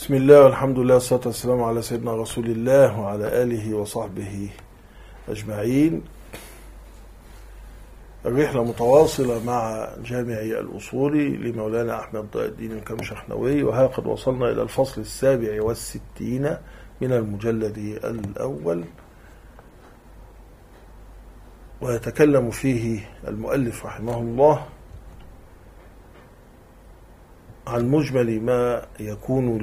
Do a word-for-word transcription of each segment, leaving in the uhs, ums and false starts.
بسم الله والحمد لله والصلاة والسلام على سيدنا رسول الله وعلى آله وصحبه أجمعين. الرحلة متواصلة مع جامع الأصول لمولانا أحمد ضياء الدين الكمشخنوي، وها قد وصلنا إلى الفصل السابع والستين من المجلد الأول، ويتكلم فيه المؤلف رحمه الله عن مجمل ما يكون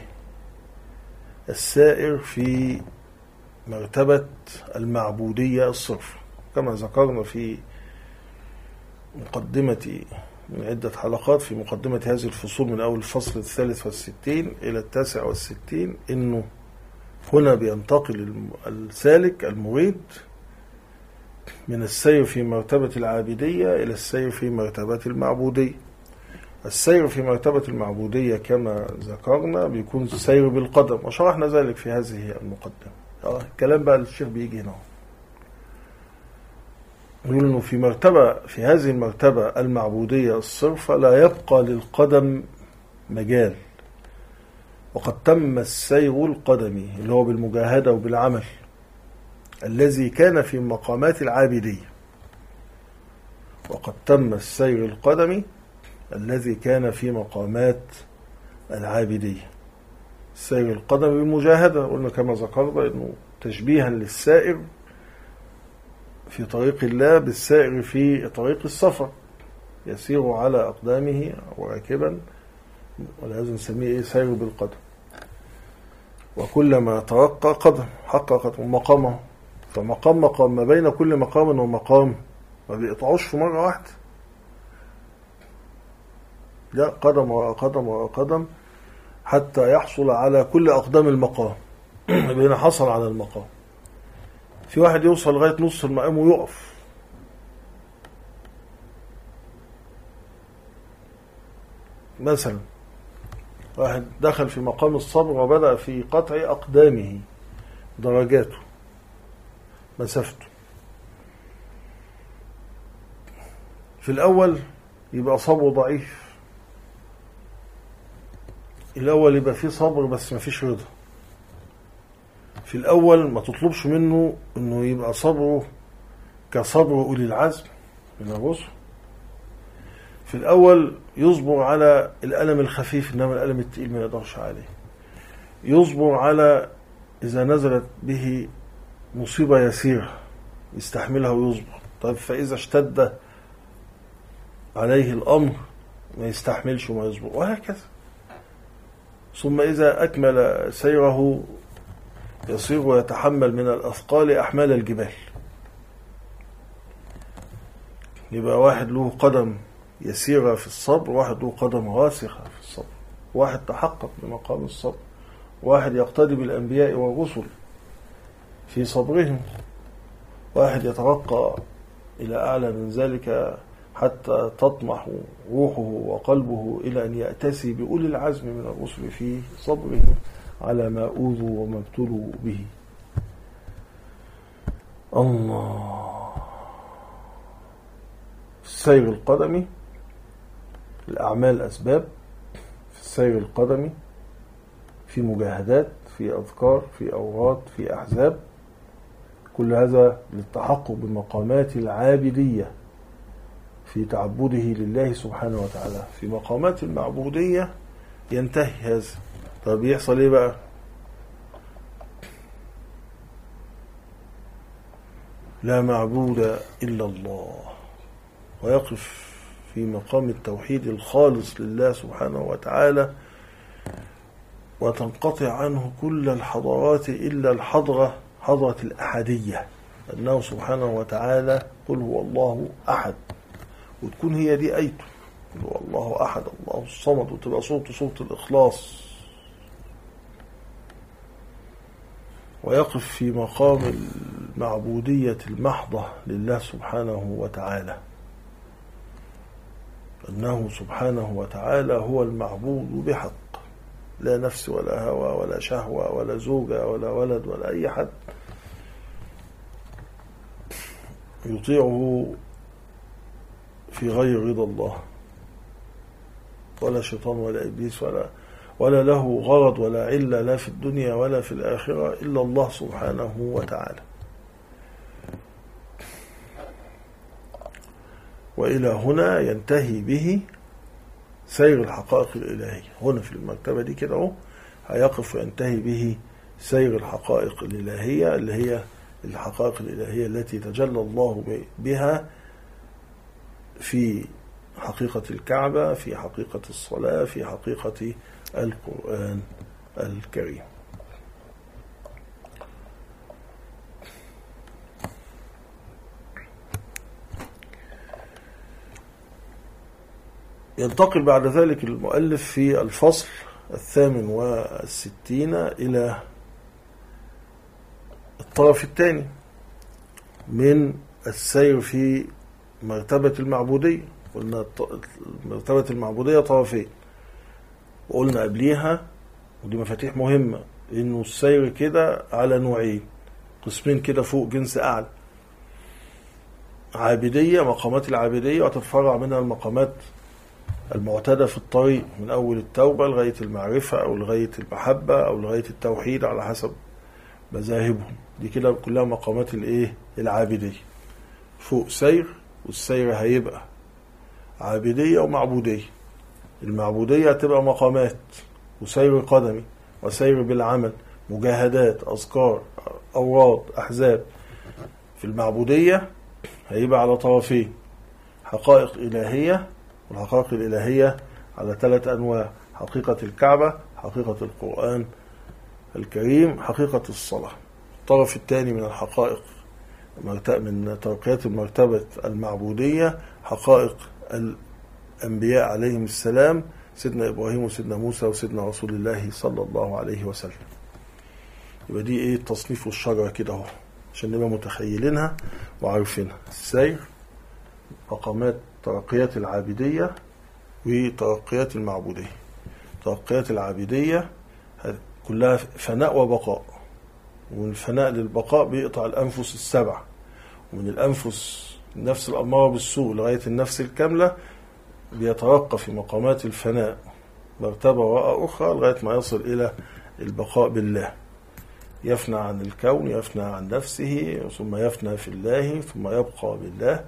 للسائر في مرتبة المعبودية الصرف، كما ذكرنا في مقدمة من عدة حلقات في مقدمة هذه الفصول من أول الفصل الثالث والستين إلى التاسع والستين، إنه هنا بينتقل السالك المريد من السير في مرتبة العابدية إلى السير في مرتبة المعبودية. السير في مرتبة المعبودية كما ذكرنا بيكون سير بالقدم، وشرحنا ذلك في هذه المقدمة. الكلام بقى الشيخ بيجي هنا يقول إنه في مرتبة في هذه المرتبة المعبودية الصرفة لا يبقى للقدم مجال، وقد تم السير القدمي اللي هو بالمجاهدة وبالعمل الذي كان في مقامات العابدية، وقد تم السير القدمي الذي كان في مقامات العابدية. السير القدمي بالمجاهدة قلنا كما ذكرنا إنه تشبيها للسائر في طريق الله بالسائر في طريق السفر، يسير على أقدامه وراكبا، ولازم نسميه إيه؟ سير بالقدم. وكلما ترقى قدم حققت مقامه، فمقام مقام ما بين كل مقام ومقام ما بيقطعوش في مرة واحدة، لا، قدم وراء قدم وراء قدم حتى يحصل على كل أقدام المقام. بين حصل على المقام. في واحد يوصل لغاية نص المقام ويقف، مثلا واحد دخل في مقام الصبر وبدأ في قطع أقدامه درجاته مسافته. في الأول يبقى صبره ضعيف، الأول يبقى فيه صبر بس ما فيش رضا. في الأول ما تطلبش منه أنه يبقى صبره كصبر أولي العزم من الرسل. في الأول يصبر على الألم الخفيف، إنما الألم التقيل ما يقدرش عليه. يصبر على إذا نزلت به مصيبة يسيرة يستحملها ويصبر. طيب فإذا اشتد عليه الأمر ما يستحملش وما يصبر، وهكذا. ثم إذا أكمل سيره يصير ويتحمل من الأثقال أحمال الجبال. يبقى واحد له قدم يسيرة في الصبر، واحد له قدم راسخة في الصبر، واحد تحقق بمقام الصبر، واحد يقتدي بالأنبياء والرسل في صبرهم، واحد يترقى إلى أعلى من ذلك حتى تطمح روحه وقلبه إلى أن يأتسي بأولي العزم من الرسل في صبرهم على ما أوذوا وما ابتلوا به. الله. السير القدمي الأعمال أسباب، في السير القدمي في مجاهدات، في أذكار، في أوراد، في أحزاب، كل هذا للتحقق بمقامات العابدية في تعبده لله سبحانه وتعالى. في مقامات المعبودية ينتهي هذا. طب يحصل ايه بقى؟ لا معبود إلا الله، ويقف في مقام التوحيد الخالص لله سبحانه وتعالى، وتنقطع عنه كل الحضارات إلا الحضرة حضرة الأحدية، أنه سبحانه وتعالى قل هو الله أحد، وتكون هي دي آيته، قل هو الله أحد الله الصمد، وتبقى صورته صورة الإخلاص. ويقف في مقام المعبودية المحضة لله سبحانه وتعالى، أنه سبحانه وتعالى هو المعبود بحق، لا نفس ولا هوى ولا شهوة ولا زوجة ولا ولد ولا أي حد يطيعه في غير رضا الله، ولا شيطان ولا إبليس ولا ولا له غرض ولا علة لا في الدنيا ولا في الآخرة إلا الله سبحانه وتعالى. وإلى هنا ينتهي به سير الحقائق الإلهية. هنا في المرتبة دي كده اهو هيقف وينتهي به سير الحقائق الإلهية، اللي هي الحقائق الإلهية التي تجلى الله بها في حقيقة الكعبة، في حقيقة الصلاة، في حقيقة القرآن الكريم. ينتقل بعد ذلك المؤلف في الفصل الثامن والستين إلى الطرف الثاني من السير في مرتبة المعبودية. قلنا مرتبة المعبودية طرفين، وقلنا قبليها ودي مفاتيح مهمة إنه السير كده على نوعين، قسمين كده فوق جنس أعلى: عابدية، مقامات العابدية، وتتفرع منها المقامات المعتادة في الطريق من أول التوبة لغاية المعرفة أو لغاية المحبة أو لغاية التوحيد على حسب مذاهبهم. دي كده كلها مقامات الإيه؟ العابدية. فوق سير، والسير هيبقى عابدية ومعبودية. المعبودية هتبقى مقامات وسير قدمي وسير بالعمل، مجاهدات، أذكار، أوراد، أحزاب. في المعبودية هيبقى على طرفين: حقائق إلهية، والحقائق الإلهية على ثلاث أنواع: حقيقة الكعبة، حقيقة القرآن الكريم، حقيقة الصلاة. الطرف الثاني من الحقائق من ترقيات المرتبة المعبودية حقائق الأنبياء عليهم السلام، سيدنا إبراهيم وسيدنا موسى وسيدنا رسول الله صلى الله عليه وسلم. يبقى دي إيه؟ التصنيف والشجرة كده اهو عشان نبقى متخيلينها وعارفينها. السير، مقامات ترقيات العابدية وترقيات المعبودية. ترقيات العابدية كلها فناء وبقاء، ومن الفناء للبقاء بيقطع الأنفس السبع، ومن الأنفس النفس الأمارة بالسوء لغاية النفس الكاملة بيترقى في مقامات الفناء مرتبة وراء أخرى لغاية ما يصل إلى البقاء بالله. يفنى عن الكون، يفنى عن نفسه، ثم يفنى في الله، ثم يبقى بالله.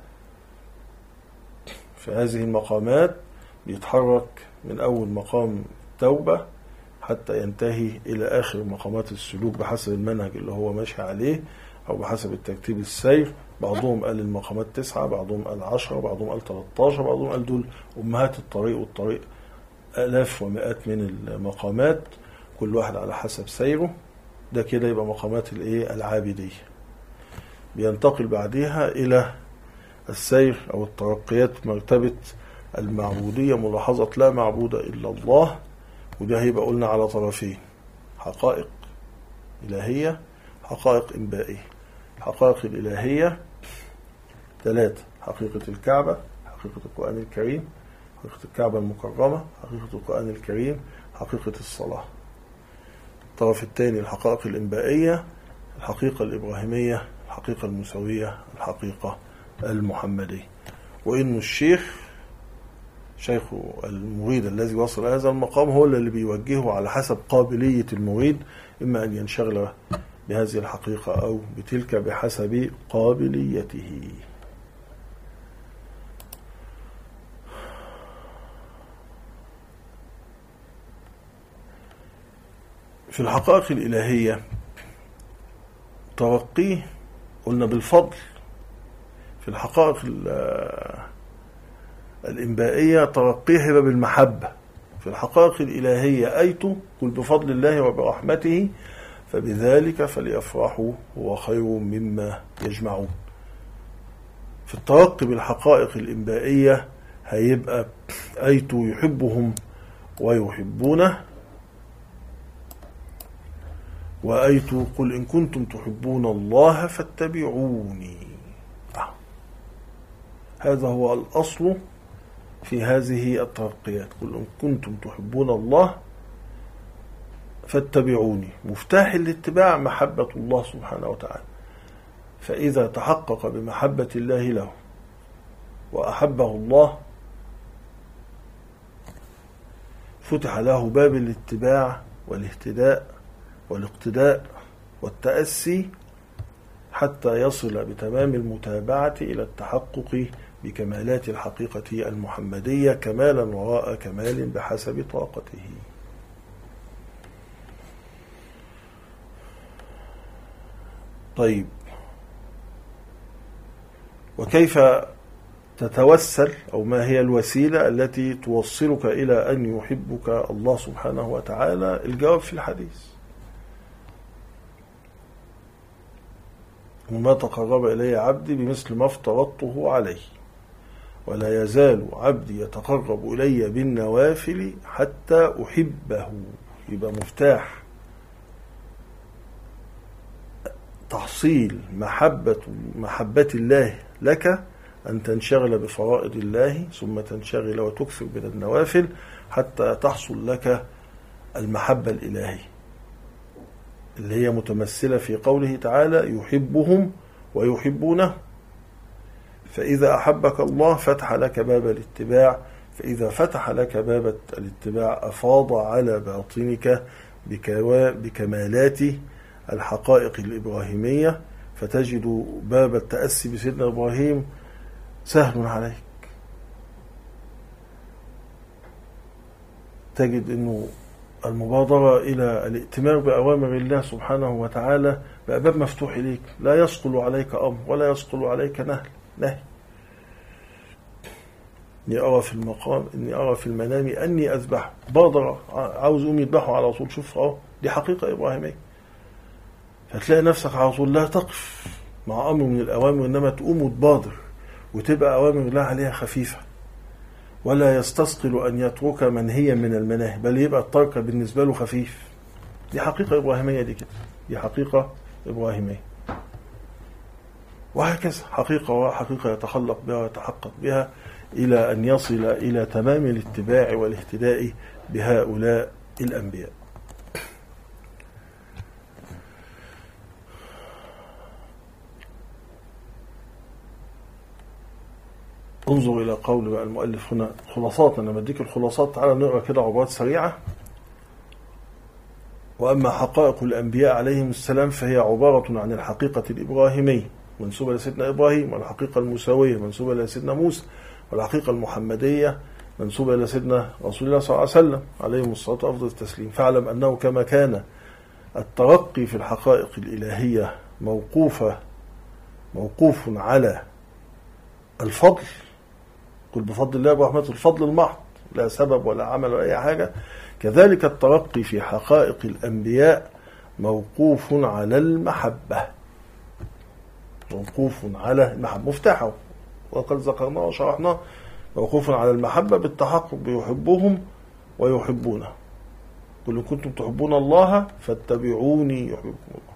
في هذه المقامات بيتحرك من أول مقام التوبة حتى ينتهي إلى آخر مقامات السلوك بحسب المنهج اللي هو ماشي عليه أو بحسب الترتيب السير. بعضهم قال المقامات تسعة، بعضهم قال عشرة، بعضهم قال تلتاشر، بعضهم قال دول أمهات الطريق، والطريق آلاف ومئات من المقامات كل واحد على حسب سيره. ده كده يبقى مقامات الإيه؟ العابدية. بينتقل بعدها إلى السير أو الترقيات مرتبة المعبودية، ملاحظة لا معبود إلا الله. وده هيبقى قلنا على طرفين: حقائق إلهية، حقائق إنبائية. الحقائق الإلهية ثلاثة: حقيقة الكعبة، حقيقة القرآن الكريم، حقيقة الكعبة المكرمة، حقيقة القرآن الكريم، حقيقة الصلاة. الطرف الثاني الحقائق الإنبائية: الحقيقة الإبراهيمية، الحقيقة الموسوية، الحقيقة المحمدية. وإن الشيخ شيخ المريد الذي وصل هذا المقام هو اللي بيوجهه على حسب قابلية المريد، إما أن ينشغل بهذه الحقيقة أو بتلك بحسب قابليته. في الحقائق الإلهية ترقيه قلنا بالفضل. في الحقائق الإنبائية ترقيه هبة بالمحبة. في الحقائق الإلهية أيتوا قل بفضل الله وبرحمته فبذلك فليفرحوا هو خير مما يجمعون. في الترقي بالحقائق الإنبائية هيبقى أيتوا يحبهم ويحبونه، وأيتوا قل إن كنتم تحبون الله فاتبعوني. آه. هذا هو الأصل في هذه الترقيات: قل إن كنتم تحبون الله فاتبعوني. مفتاح الاتباع محبة الله سبحانه وتعالى، فإذا تحقق بمحبة الله له وأحبه الله فتح له باب الاتباع والاهتداء والاقتداء والتأسي حتى يصل بتمام المتابعة إلى التحقق بكمالات الحقيقة المحمدية كمالا وراء كمال بحسب طاقته. طيب، وكيف تتوسل أو ما هي الوسيلة التي توصلك إلى أن يحبك الله سبحانه وتعالى؟ الجواب في الحديث: وما تقرب إلي عبدي بمثل ما افترضته عليه ولا يزال عبدي يتقرب إلي بالنوافل حتى أحبه. يبقى مفتاح تحصيل محبة محبة الله لك أن تنشغل بفرائض الله ثم تنشغل وتكثر من النوافل حتى تحصل لك المحبة الإلهية اللي هي متمثلة في قوله تعالى: يحبهم ويحبونه. فإذا أحبك الله فتح لك باب الاتباع، فإذا فتح لك باب الاتباع أفاض على باطنك بكمالات الحقائق الإبراهيمية، فتجد باب التأسي بسيدنا إبراهيم سهل عليك. تجد أنه المبادرة إلى الائتمار بأوامر الله سبحانه وتعالى بقى باب مفتوح إليك، لا يثقل عليك أمر ولا يثقل عليك نهي نهي. إني أرى في المقام إني أرى في المنام أني أذبح، بادرة عاوز أم يذبحه على طول. شوف أهو، دي حقيقة إبراهيمية. فتلاقي نفسك على طول لا تقف مع أمر من الأوامر، إنما تقوم وتبادر، وتبقى أوامر الله عليها خفيفة، ولا يستثقل أن يترك منهيا من المناهي، بل يبقى الترك بالنسبة له خفيف. دي حقيقة إبراهيمية، دي كده، دي حقيقة إبراهيمية. وهكذا حقيقة وحقيقة يتخلق بها ويتحقق بها إلى أن يصل إلى تمام الاتباع والاهتداء بهؤلاء الأنبياء. انظر إلى قول بقى المؤلف هنا خلاصات. أنا بديك الخلاصات، تعالى نقرأ كده عبارات سريعة. وأما حقائق الأنبياء عليهم السلام فهي عبارة عن الحقيقة الإبراهيمية منسوبة لسيدنا إبراهيم، والحقيقة الموسوية منسوبة لسيدنا موسى، والحقيقة المحمدية منسوبة لسيدنا رسول الله صلى الله عليه وسلم عليه الصلاة وأفضل التسليم. فاعلم أنه كما كان الترقي في الحقائق الإلهية موقوفة موقوف على الفضل، قل بفضل الله ورحمته، الفضل المحض لا سبب ولا عمل ولا أي حاجة، كذلك الترقي في حقائق الأنبياء موقوف على المحبة، موقوف على المحبة، مفتاحه وقد ذكرناه وشرحناه، موقوف على المحبة بالتحقق بيحبهم ويحبونه. قل إن كنتم تحبون الله فاتبعوني يحببكم الله.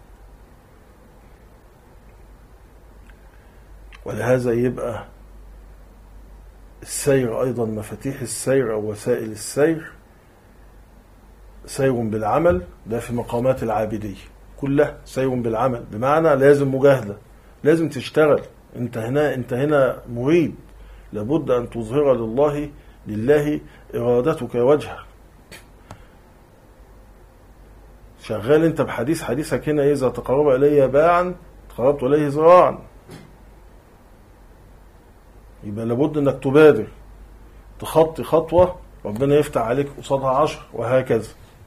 ولهذا يبقى السير أيضا مفاتيح السير أو وسائل السير سير بالعمل، ده في مقامات العابدية كلها سير بالعمل، بمعنى لازم مجاهدة، لازم تشتغل. انت هنا انت هنا مريد، لابد أن تظهر لله لله إرادتك وجهه. شغال انت بحديث حديثك هنا: إذا تقرب إلي باعا تقربت إليه ذراعا. يبقى لابد انك تبادر، تخطي خطوة ربنا يفتح عليك قصادها عشر، وهكذا.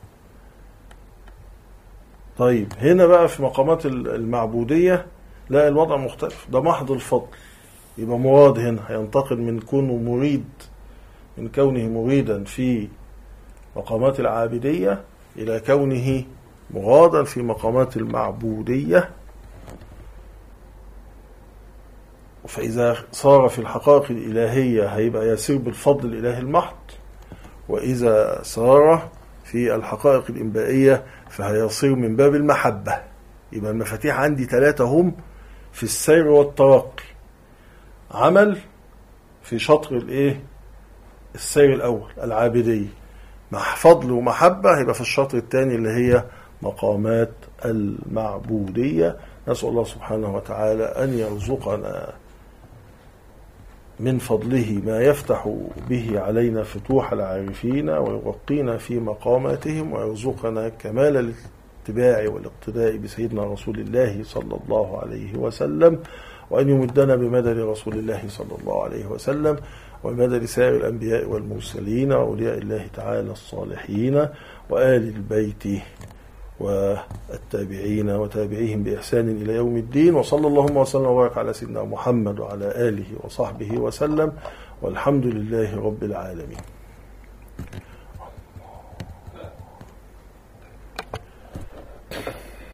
طيب هنا بقى في مقامات المعبودية لا، الوضع مختلف، ده محض الفضل. يبقى مراد هنا هينتقل من كونه مريد، من كونه مريدا في مقامات العابدية إلى كونه مرادا في مقامات المعبودية. فإذا صار في الحقائق الإلهية هيبقى يسير بالفضل الإلهي المحض، وإذا صار في الحقائق الإنبائية فهيصير من باب المحبة. يبقى المفاتيح عندي ثلاثة هم في السير والترقي. عمل في شطر الايه السير الأول العابدية، مع فضل ومحبة هيبقى في الشطر الثاني اللي هي مقامات المعبودية. نسأل الله سبحانه وتعالى أن يرزقنا من فضله ما يفتح به علينا فتوح العارفين ويرقينا في مقاماتهم ويرزقنا كمال الاتباع والاقتداء بسيدنا رسول الله صلى الله عليه وسلم، وأن يمدنا بمدد رسول الله صلى الله عليه وسلم وبمدد سائر الأنبياء والمرسلين وأولياء الله تعالى الصالحين وآل البيت والتابعين وتابعيهم بإحسان إلى يوم الدين. وصلى اللهم وسلم وبارك على سيدنا محمد وعلى آله وصحبه وسلم، والحمد لله رب العالمين.